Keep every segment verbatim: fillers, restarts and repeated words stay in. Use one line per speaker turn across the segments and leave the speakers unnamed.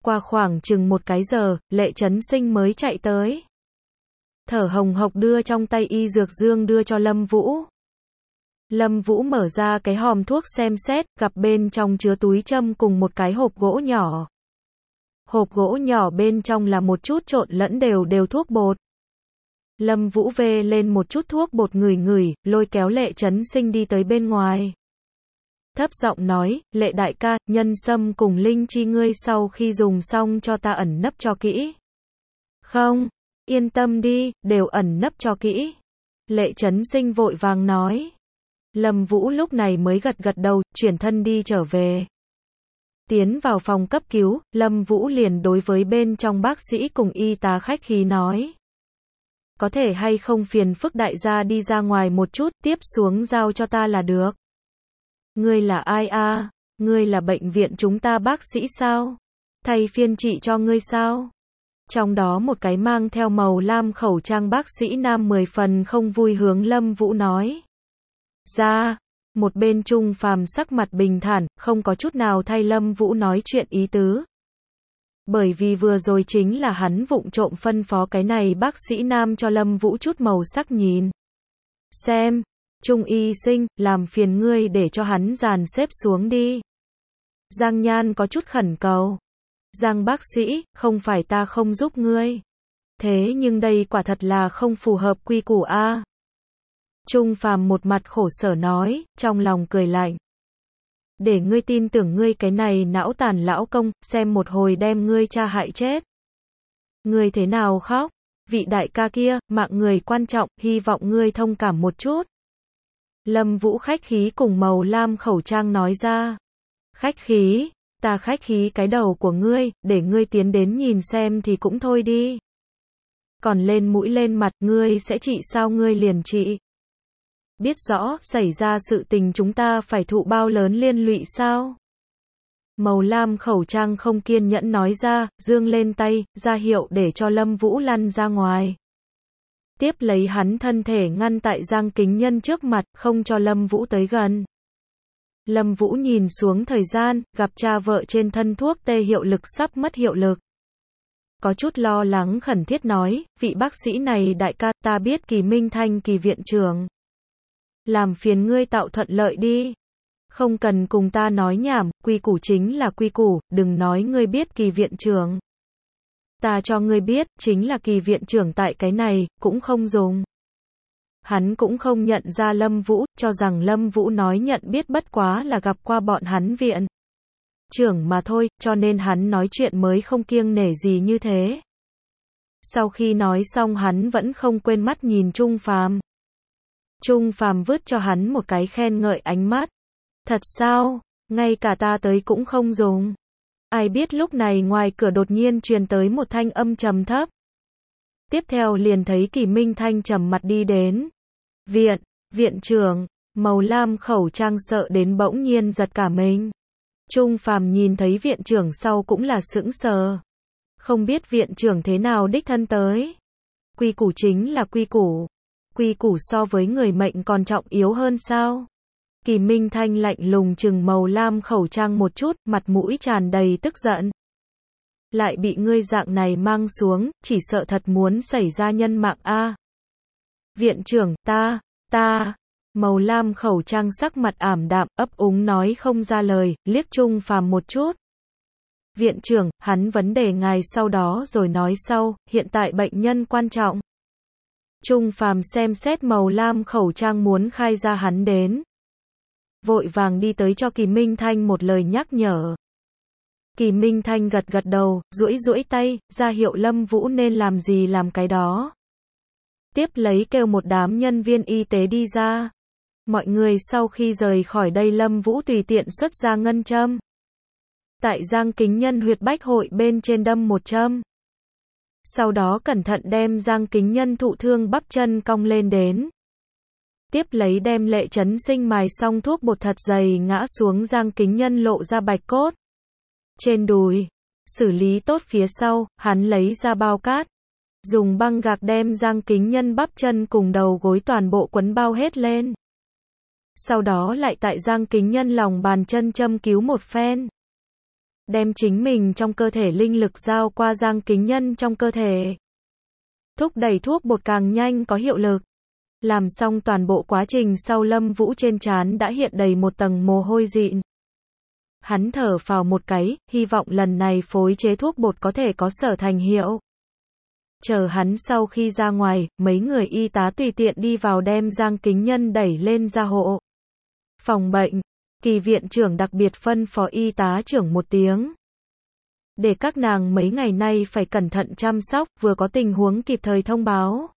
qua khoảng chừng một cái giờ, Lệ Chấn Sinh mới chạy tới. Thở hồng hộc đưa trong tay y dược dương đưa cho Lâm Vũ. Lâm Vũ mở ra cái hòm thuốc xem xét, gặp bên trong chứa túi châm cùng một cái hộp gỗ nhỏ. Hộp gỗ nhỏ bên trong là một chút trộn lẫn đều đều thuốc bột. Lâm Vũ vê lên một chút thuốc bột ngửi ngửi, lôi kéo Lệ Chấn Sinh đi tới bên ngoài. Thấp giọng nói, Lệ đại ca, nhân sâm cùng linh chi ngươi sau khi dùng xong cho ta ẩn nấp cho kỹ. Không, yên tâm đi, đều ẩn nấp cho kỹ. Lệ Chấn Sinh vội vàng nói. Lâm Vũ lúc này mới gật gật đầu, chuyển thân đi trở về. Tiến vào phòng cấp cứu, Lâm Vũ liền đối với bên trong bác sĩ cùng y tá khách khí nói. Có thể hay không phiền phức đại gia đi ra ngoài một chút, tiếp xuống giao cho ta là được. Ngươi là ai a? À? Ngươi là bệnh viện chúng ta bác sĩ sao? Thay phiên trị cho ngươi sao? Trong đó một cái mang theo màu lam khẩu trang bác sĩ nam mười phần không vui hướng Lâm Vũ nói. Ra, một bên Trung Phàm sắc mặt bình thản, không có chút nào thay Lâm Vũ nói chuyện ý tứ. Bởi vì vừa rồi chính là hắn vụng trộm phân phó cái này bác sĩ nam cho Lâm Vũ chút màu sắc nhìn. Xem, Trung y sinh, làm phiền ngươi để cho hắn dàn xếp xuống đi. Giang Nhan có chút khẩn cầu. Giang bác sĩ, không phải ta không giúp ngươi. Thế nhưng đây quả thật là không phù hợp quy củ a. Trung Phàm một mặt khổ sở nói, trong lòng cười lạnh. Để ngươi tin tưởng ngươi cái này não tàn lão công, xem một hồi đem ngươi cha hại chết. Ngươi thế nào khóc? Vị đại ca kia, mạng người quan trọng, hy vọng ngươi thông cảm một chút. Lâm Vũ khách khí cùng màu lam khẩu trang nói ra. Khách khí, ta khách khí cái đầu của ngươi, để ngươi tiến đến nhìn xem thì cũng thôi đi. Còn lên mũi lên mặt, ngươi sẽ trị sao ngươi liền trị. Biết rõ, xảy ra sự tình chúng ta phải thụ bao lớn liên lụy sao? Màu lam khẩu trang không kiên nhẫn nói ra, dương lên tay, ra hiệu để cho Lâm Vũ lăn ra ngoài. Tiếp lấy hắn thân thể ngăn tại Giang Kính Nhân trước mặt, không cho Lâm Vũ tới gần. Lâm Vũ nhìn xuống thời gian, gặp cha vợ trên thân thuốc tê hiệu lực sắp mất hiệu lực. Có chút lo lắng khẩn thiết nói, vị bác sĩ này đại ca, ta biết Kỳ Minh Thanh Kỳ viện trưởng. Làm phiền ngươi tạo thuận lợi đi. Không cần cùng ta nói nhảm, quy củ chính là quy củ, đừng nói ngươi biết Kỳ viện trưởng. Ta cho ngươi biết, chính là Kỳ viện trưởng tại cái này, cũng không dùng. Hắn cũng không nhận ra Lâm Vũ, cho rằng Lâm Vũ nói nhận biết bất quá là gặp qua bọn hắn viện trưởng mà thôi, cho nên hắn nói chuyện mới không kiêng nể gì như thế. Sau khi nói xong hắn vẫn không quên mắt nhìn Trung Phàm. Trung Phàm vứt cho hắn một cái khen ngợi ánh mắt. Thật sao? Ngay cả ta tới cũng không dùng. Ai biết lúc này ngoài cửa đột nhiên truyền tới một thanh âm trầm thấp. Tiếp theo liền thấy Kỳ Minh Thanh trầm mặt đi đến. Viện, viện trưởng, màu lam khẩu trang sợ đến bỗng nhiên giật cả mình. Trung Phàm nhìn thấy viện trưởng sau cũng là sững sờ. Không biết viện trưởng thế nào đích thân tới. Quy củ chính là quy củ. Quy củ so với người mệnh còn trọng yếu hơn sao? Kỳ Minh Thanh lạnh lùng trừng màu lam khẩu trang một chút, mặt mũi tràn đầy tức giận. Lại bị ngươi dạng này mang xuống, chỉ sợ thật muốn xảy ra nhân mạng a. Viện trưởng, ta, ta, màu lam khẩu trang sắc mặt ảm đạm, ấp úng nói không ra lời, liếc Trung Phàm một chút. Viện trưởng, hắn vấn đề ngài sau đó rồi nói sau, hiện tại bệnh nhân quan trọng. Trung Phàm xem xét màu lam khẩu trang muốn khai ra hắn đến. Vội vàng đi tới cho Kỳ Minh Thanh một lời nhắc nhở. Kỳ Minh Thanh gật gật đầu, duỗi duỗi tay, ra hiệu Lâm Vũ nên làm gì làm cái đó. Tiếp lấy kêu một đám nhân viên y tế đi ra. Mọi người sau khi rời khỏi đây Lâm Vũ tùy tiện xuất ra ngân châm. Tại Giang Kính Nhân huyệt bách hội bên trên đâm một châm. Sau đó cẩn thận đem Giang Kính Nhân thụ thương bắp chân cong lên đến. Tiếp lấy đem Lệ Chấn Sinh mài xong thuốc bột thật dày ngã xuống Giang Kính Nhân lộ ra bạch cốt. Trên đùi, xử lý tốt phía sau, hắn lấy ra bao cát. Dùng băng gạc đem Giang Kính Nhân bắp chân cùng đầu gối toàn bộ quấn bao hết lên. Sau đó lại tại Giang Kính Nhân lòng bàn chân châm cứu một phen. đem chính mình trong cơ thể linh lực giao qua Giang Kính Nhân trong cơ thể. Thúc đẩy thuốc bột càng nhanh có hiệu lực. Làm xong toàn bộ quá trình sau Lâm Vũ trên trán đã hiện đầy một tầng mồ hôi dịn. Hắn thở phào một cái, hy vọng lần này phối chế thuốc bột có thể có sở thành hiệu. Chờ hắn sau khi ra ngoài, mấy người y tá tùy tiện đi vào đem Giang Kính Nhân đẩy lên ra hộ phòng bệnh. Kỳ viện trưởng đặc biệt phân phó y tá trưởng một tiếng. Để các nàng mấy ngày nay phải cẩn thận chăm sóc, vừa có tình huống kịp thời thông báo.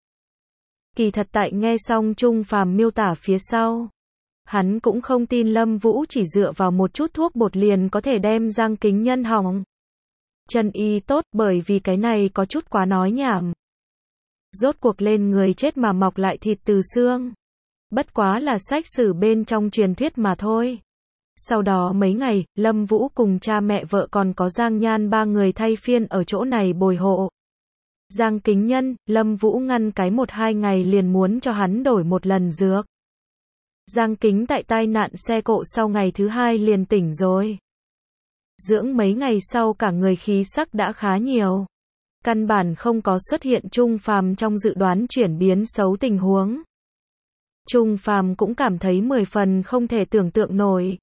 Kỳ thật tại nghe xong Trung Phàm miêu tả phía sau. Hắn cũng không tin Lâm Vũ chỉ dựa vào một chút thuốc bột liền có thể đem Giang Kính Nhân hỏng. Chân y tốt, bởi vì cái này có chút quá nói nhảm. Rốt cuộc lên người chết mà mọc lại thịt từ xương. Bất quá là sách sử bên trong truyền thuyết mà thôi. Sau đó mấy ngày, Lâm Vũ cùng cha mẹ vợ còn có Giang Nhan ba người thay phiên ở chỗ này bồi hộ. Giang Kính Nhân, Lâm Vũ ngăn cái một hai ngày liền muốn cho hắn đổi một lần dược. Giang Kính tại tai nạn xe cộ sau ngày thứ hai liền tỉnh rồi. Dưỡng mấy ngày sau cả người khí sắc đã khá nhiều. Căn bản không có xuất hiện Trung Phàm trong dự đoán chuyển biến xấu tình huống. Trung Phàm cũng cảm thấy mười phần không thể tưởng tượng nổi.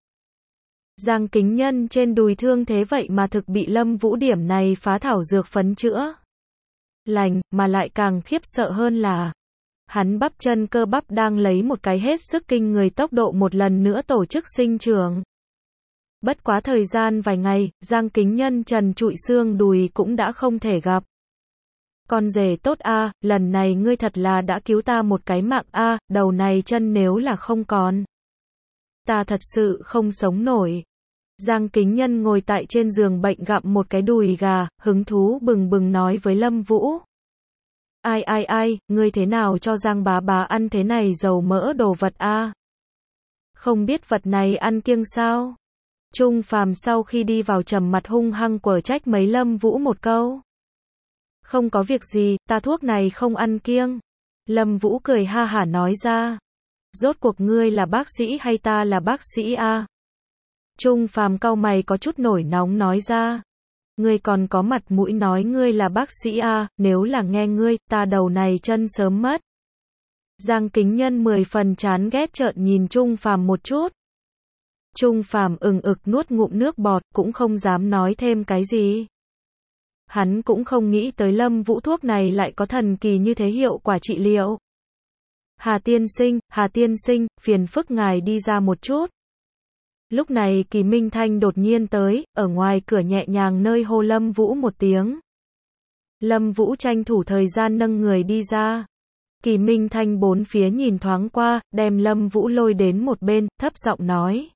Giang Kính Nhân trên đùi thương thế vậy mà thực bị Lâm Vũ điểm này phá thảo dược phấn chữa lành, mà lại càng khiếp sợ hơn là hắn bắp chân cơ bắp đang lấy một cái hết sức kinh người tốc độ một lần nữa tổ chức sinh trưởng. Bất quá thời gian vài ngày, Giang Kính Nhân trần trụi xương đùi cũng đã không thể gặp. Con rể tốt a, lần này ngươi thật là đã cứu ta một cái mạng a, đầu này chân nếu là không còn, ta thật sự không sống nổi. Giang Kính Nhân ngồi tại trên giường bệnh gặm một cái đùi gà, hứng thú bừng bừng nói với Lâm Vũ. Ai ai ai, ngươi thế nào cho Giang bá bá ăn thế này dầu mỡ đồ vật a? Không biết vật này ăn kiêng sao? Trung Phàm sau khi đi vào trầm mặt hung hăng quở trách mấy Lâm Vũ một câu. Không có việc gì, ta thuốc này không ăn kiêng. Lâm Vũ cười ha hả nói ra. Rốt cuộc ngươi là bác sĩ hay ta là bác sĩ a? Trung Phàm cau mày có chút nổi nóng nói ra. Ngươi còn có mặt mũi nói ngươi là bác sĩ a, nếu là nghe ngươi, ta đầu này chân sớm mất. Giang Kính Nhân mười phần chán ghét trợn nhìn Trung Phàm một chút. Trung Phàm ừng ực nuốt ngụm nước bọt, cũng không dám nói thêm cái gì. Hắn cũng không nghĩ tới Lâm Vũ thuốc này lại có thần kỳ như thế hiệu quả trị liệu. Hà tiên sinh, Hà tiên sinh, phiền phức ngài đi ra một chút. Lúc này Kỳ Minh Thanh đột nhiên tới, ở ngoài cửa nhẹ nhàng nơi hô Lâm Vũ một tiếng. Lâm Vũ tranh thủ thời gian nâng người đi ra. Kỳ Minh Thanh bốn phía nhìn thoáng qua, đem Lâm Vũ lôi đến một bên, thấp giọng nói.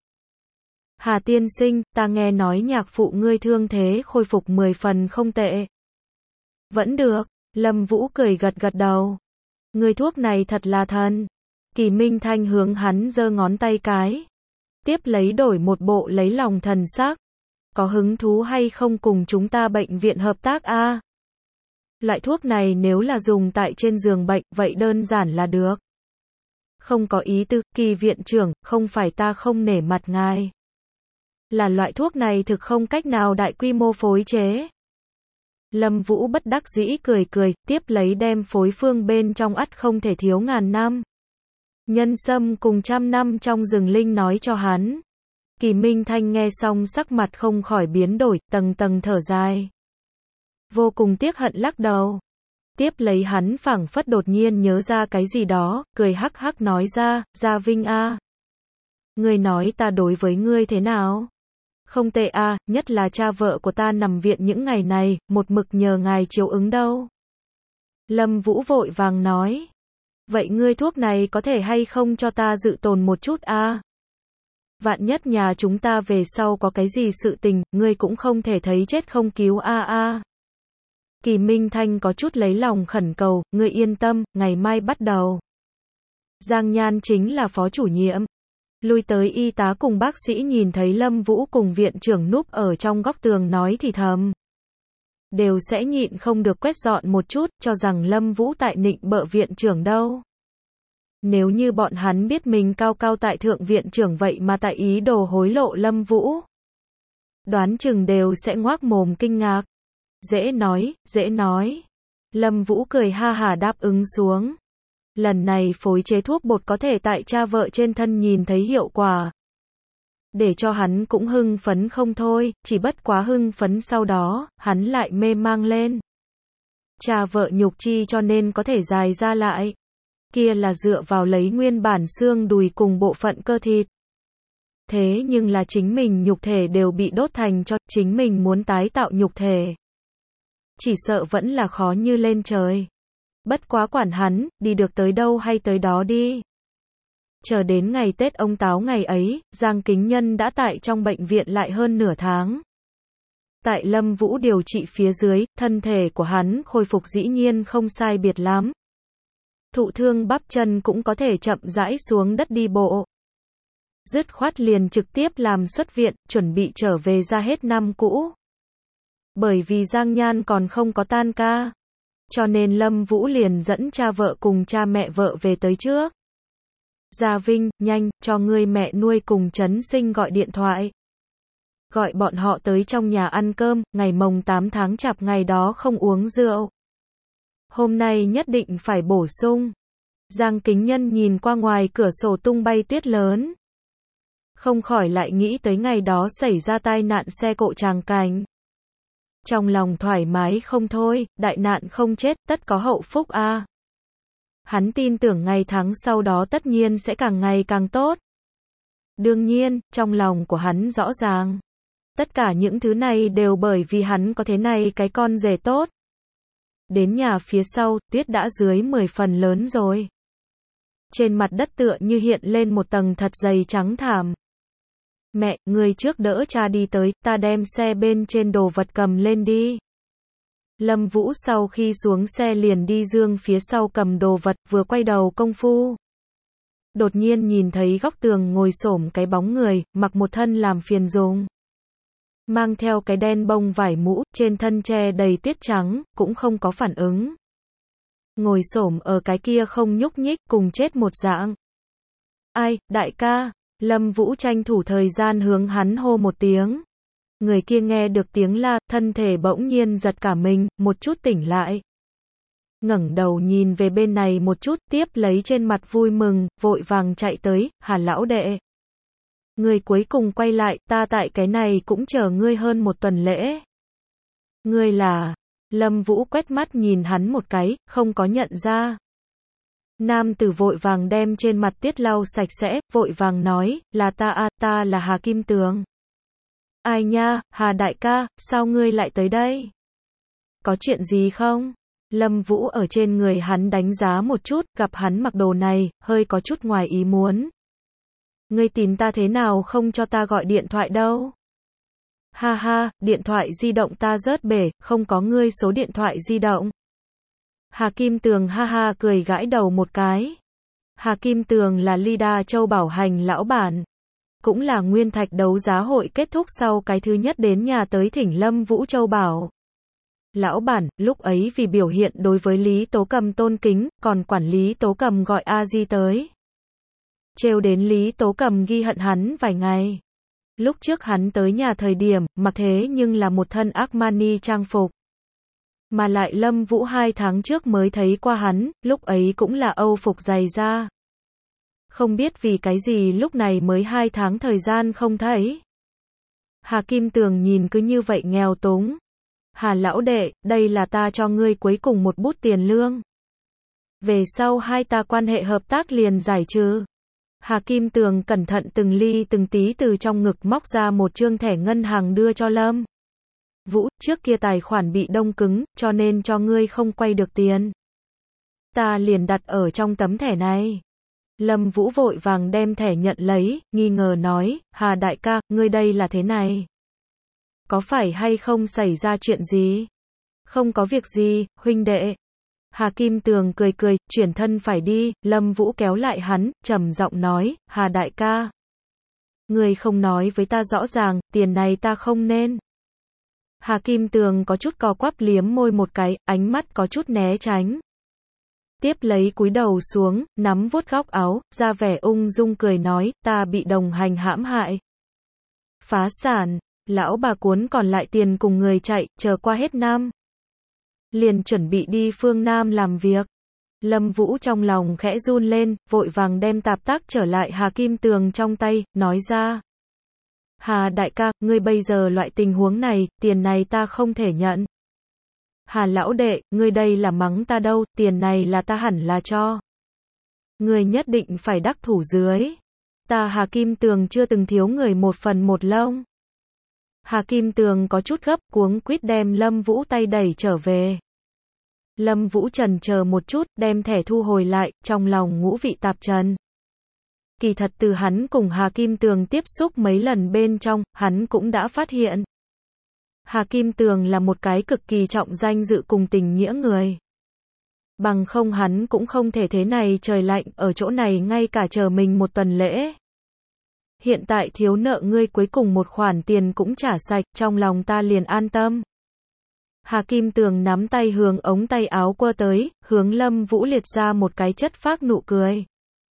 Hà tiên sinh, ta nghe nói nhạc phụ ngươi thương thế khôi phục mười phần không tệ. Vẫn được, Lâm Vũ cười gật gật đầu. Ngươi thuốc này thật là thần. Kỳ Minh Thanh hướng hắn giơ ngón tay cái. Tiếp lấy đổi một bộ lấy lòng thần sắc. Có hứng thú hay không cùng chúng ta bệnh viện hợp tác a? Loại thuốc này nếu là dùng tại trên giường bệnh, vậy đơn giản là được. Không có ý tư, Kỳ viện trưởng, không phải ta không nể mặt ngài. Là loại thuốc này thực không cách nào đại quy mô phối chế. Lâm Vũ bất đắc dĩ cười cười, tiếp lấy đem phối phương bên trong ắt không thể thiếu ngàn năm. Nhân sâm cùng trăm năm trong rừng linh nói cho hắn. Kỳ Minh Thanh nghe xong sắc mặt không khỏi biến đổi, tầng tầng thở dài. Vô cùng tiếc hận lắc đầu. Tiếp lấy hắn phảng phất đột nhiên nhớ ra cái gì đó, cười hắc hắc nói ra, Gia Vinh a. Ngươi nói ta đối với ngươi thế nào? Không tệ a, nhất là cha vợ của ta nằm viện những ngày này, một mực nhờ ngài chiếu ứng đâu. Lâm Vũ vội vàng nói. Vậy ngươi thuốc này có thể hay không cho ta dự tồn một chút a? Vạn nhất nhà chúng ta về sau có cái gì sự tình, ngươi cũng không thể thấy chết không cứu a a. Kỳ Minh Thanh có chút lấy lòng khẩn cầu, ngươi yên tâm, ngày mai bắt đầu. Giang Nhan chính là phó chủ nhiệm. Lui tới y tá cùng bác sĩ nhìn thấy Lâm Vũ cùng viện trưởng núp ở trong góc tường nói thì thầm. Đều sẽ nhịn không được quét dọn một chút, cho rằng Lâm Vũ tại nịnh bợ viện trưởng đâu. Nếu như bọn hắn biết mình cao cao tại thượng viện trưởng vậy mà tại ý đồ hối lộ Lâm Vũ. Đoán chừng đều sẽ ngoác mồm kinh ngạc. Dễ nói, dễ nói. Lâm Vũ cười ha hả đáp ứng xuống. Lần này phối chế thuốc bột có thể tại cha vợ trên thân nhìn thấy hiệu quả. Để cho hắn cũng hưng phấn không thôi, chỉ bất quá hưng phấn sau đó, hắn lại mê mang lên. Cha vợ nhục chi cho nên có thể dài ra lại. Kia là dựa vào lấy nguyên bản xương đùi cùng bộ phận cơ thịt. Thế nhưng là chính mình nhục thể đều bị đốt thành cho, chính mình muốn tái tạo nhục thể. Chỉ sợ vẫn là khó như lên trời. Bất quá quản hắn, đi được tới đâu hay tới đó đi. Chờ đến ngày Tết ông Táo ngày ấy, Giang Kính Nhân đã tại trong bệnh viện lại hơn nửa tháng. Tại Lâm Vũ điều trị phía dưới, thân thể của hắn khôi phục dĩ nhiên không sai biệt lắm. Thụ thương bắp chân cũng có thể chậm rãi xuống đất đi bộ. Dứt khoát liền trực tiếp làm xuất viện, chuẩn bị trở về ra hết năm cũ. Bởi vì Giang Nhan còn không có tan ca. Cho nên Lâm Vũ liền dẫn cha vợ cùng cha mẹ vợ về tới trước. Gia Vinh, nhanh, cho ngươi mẹ nuôi cùng Trấn Sinh gọi điện thoại. Gọi bọn họ tới trong nhà ăn cơm, ngày mồng tám tháng chạp ngày đó không uống rượu. Hôm nay nhất định phải bổ sung. Giang Kính Nhân nhìn qua ngoài cửa sổ tung bay tuyết lớn. Không khỏi lại nghĩ tới ngày đó xảy ra tai nạn xe cộ tràng cảnh. Trong lòng thoải mái không thôi, đại nạn không chết, tất có hậu phúc a. À. Hắn tin tưởng ngày tháng sau đó tất nhiên sẽ càng ngày càng tốt. Đương nhiên, trong lòng của hắn rõ ràng. Tất cả những thứ này đều bởi vì hắn có thế này cái con rể tốt. Đến nhà phía sau, tuyết đã dưới mười phần lớn rồi. Trên mặt đất tựa như hiện lên một tầng thật dày trắng thảm. Mẹ, người trước đỡ cha đi tới, ta đem xe bên trên đồ vật cầm lên đi. Lâm Vũ sau khi xuống xe liền đi dương phía sau cầm đồ vật, vừa quay đầu công phu. Đột nhiên nhìn thấy góc tường ngồi xổm cái bóng người, mặc một thân làm phiền dùng. Mang theo cái đen bông vải mũ, trên thân che đầy tuyết trắng, cũng không có phản ứng. Ngồi xổm ở cái kia không nhúc nhích, cùng chết một dạng. Ai, đại ca? Lâm Vũ tranh thủ thời gian hướng hắn hô một tiếng. Người kia nghe được tiếng la, thân thể bỗng nhiên giật cả mình, một chút tỉnh lại. Ngẩng đầu nhìn về bên này một chút, tiếp lấy trên mặt vui mừng, vội vàng chạy tới, Hà lão đệ. Người cuối cùng quay lại, ta tại cái này cũng chờ ngươi hơn một tuần lễ. Ngươi là... Lâm Vũ quét mắt nhìn hắn một cái, không có nhận ra. Nam tử vội vàng đem trên mặt tiết lau sạch sẽ, vội vàng nói, là ta a, ta là Hà Kim Tường. Ai nha, Hà đại ca, sao ngươi lại tới đây? Có chuyện gì không? Lâm Vũ ở trên người hắn đánh giá một chút, gặp hắn mặc đồ này, hơi có chút ngoài ý muốn. Ngươi tìm ta thế nào không cho ta gọi điện thoại đâu? Ha ha, điện thoại di động ta rớt bể, không có ngươi số điện thoại di động. Hà Kim Tường ha ha cười gãi đầu một cái. Hà Kim Tường là Lida Châu Bảo Hành lão bản. Cũng là nguyên thạch đấu giá hội kết thúc sau cái thứ nhất đến nhà tới thỉnh Lâm Vũ Châu Bảo. Lão bản, lúc ấy vì biểu hiện đối với Lý Tố Cầm tôn kính, còn quản lý Tố Cầm gọi A Di tới. Trêu đến Lý Tố Cầm ghi hận hắn vài ngày. Lúc trước hắn tới nhà thời điểm, mặc thế nhưng là một thân Armani trang phục. Mà lại Lâm Vũ hai tháng trước mới thấy qua hắn, lúc ấy cũng là Âu phục dày da. Không biết vì cái gì lúc này mới hai tháng thời gian không thấy. Hà Kim Tường nhìn cứ như vậy nghèo túng. Hà lão đệ, đây là ta cho ngươi cuối cùng một bút tiền lương. Về sau hai ta quan hệ hợp tác liền giải trừ. Hà Kim Tường cẩn thận từng ly từng tí từ trong ngực móc ra một trương thẻ ngân hàng đưa cho Lâm Vũ, trước kia tài khoản bị đông cứng, cho nên cho ngươi không quay được tiền. Ta liền đặt ở trong tấm thẻ này. Lâm Vũ vội vàng đem thẻ nhận lấy, nghi ngờ nói, Hà đại ca, ngươi đây là thế này. Có phải hay không xảy ra chuyện gì? Không có việc gì, huynh đệ. Hà Kim Tường cười cười, chuyển thân phải đi, Lâm Vũ kéo lại hắn, trầm giọng nói, Hà đại ca. Ngươi không nói với ta rõ ràng, tiền này ta không nên. Hà Kim Tường có chút co quắp liếm môi một cái, ánh mắt có chút né tránh. Tiếp lấy cúi đầu xuống, nắm vuốt góc áo, ra vẻ ung dung cười nói, ta bị đồng hành hãm hại. Phá sản. Lão bà cuốn còn lại tiền cùng người chạy, chờ qua hết năm. Liền chuẩn bị đi phương Nam làm việc. Lâm Vũ trong lòng khẽ run lên, vội vàng đem tạp tác trở lại Hà Kim Tường trong tay, nói ra. Hà đại ca, ngươi bây giờ loại tình huống này, tiền này ta không thể nhận. Hà lão đệ, ngươi đây là mắng ta đâu, tiền này là ta hẳn là cho. Ngươi nhất định phải đắc thủ dưới. Ta Hà Kim Tường chưa từng thiếu người một phần một lông. Hà Kim Tường có chút gấp, cuống quýt đem Lâm Vũ tay đẩy trở về. Lâm Vũ chần chờ một chút, đem thẻ thu hồi lại, trong lòng ngũ vị tạp trần. Kỳ thật từ hắn cùng Hà Kim Tường tiếp xúc mấy lần bên trong, hắn cũng đã phát hiện. Hà Kim Tường là một cái cực kỳ trọng danh dự cùng tình nghĩa người. Bằng không hắn cũng không thể thế này trời lạnh, ở chỗ này ngay cả chờ mình một tuần lễ. Hiện tại thiếu nợ ngươi cuối cùng một khoản tiền cũng trả sạch, trong lòng ta liền an tâm. Hà Kim Tường nắm tay hướng ống tay áo quơ tới, hướng Lâm Vũ liệt ra một cái chất phác nụ cười.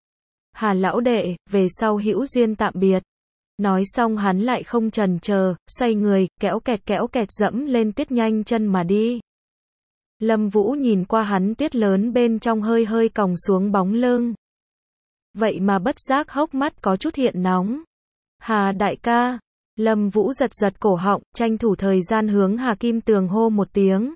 Hà lão đệ, về sau hữu duyên tạm biệt. Nói xong hắn lại không chần chờ, xoay người, kéo kẹt kéo kẹt dẫm lên tuyết nhanh chân mà đi. Lâm Vũ nhìn qua hắn tuyết lớn bên trong hơi hơi còng xuống bóng lưng. Vậy mà bất giác hốc mắt có chút hiện nóng. Hà đại ca. Lâm Vũ giật giật cổ họng, tranh thủ thời gian hướng Hà Kim Tường hô một tiếng.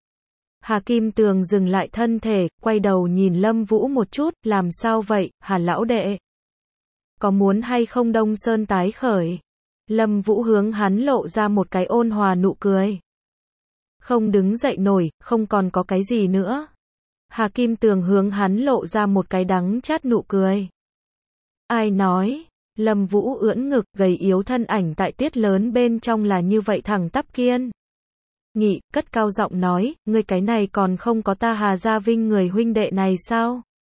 Hà Kim Tường dừng lại thân thể, quay đầu nhìn Lâm Vũ một chút, làm sao vậy, Hà lão đệ? Có muốn hay không Đông Sơn tái khởi? Lâm Vũ hướng hắn lộ ra một cái ôn hòa nụ cười. Không đứng dậy nổi, không còn có cái gì nữa. Hà Kim Tường hướng hắn lộ ra một cái đắng chát nụ cười. Ai nói? Lâm Vũ ưỡn ngực, gầy yếu thân ảnh tại tuyết lớn bên trong là như vậy thẳng tắp kiên nghị, cất cao giọng nói, ngươi cái này còn không có ta Hà Gia Vinh người huynh đệ này sao?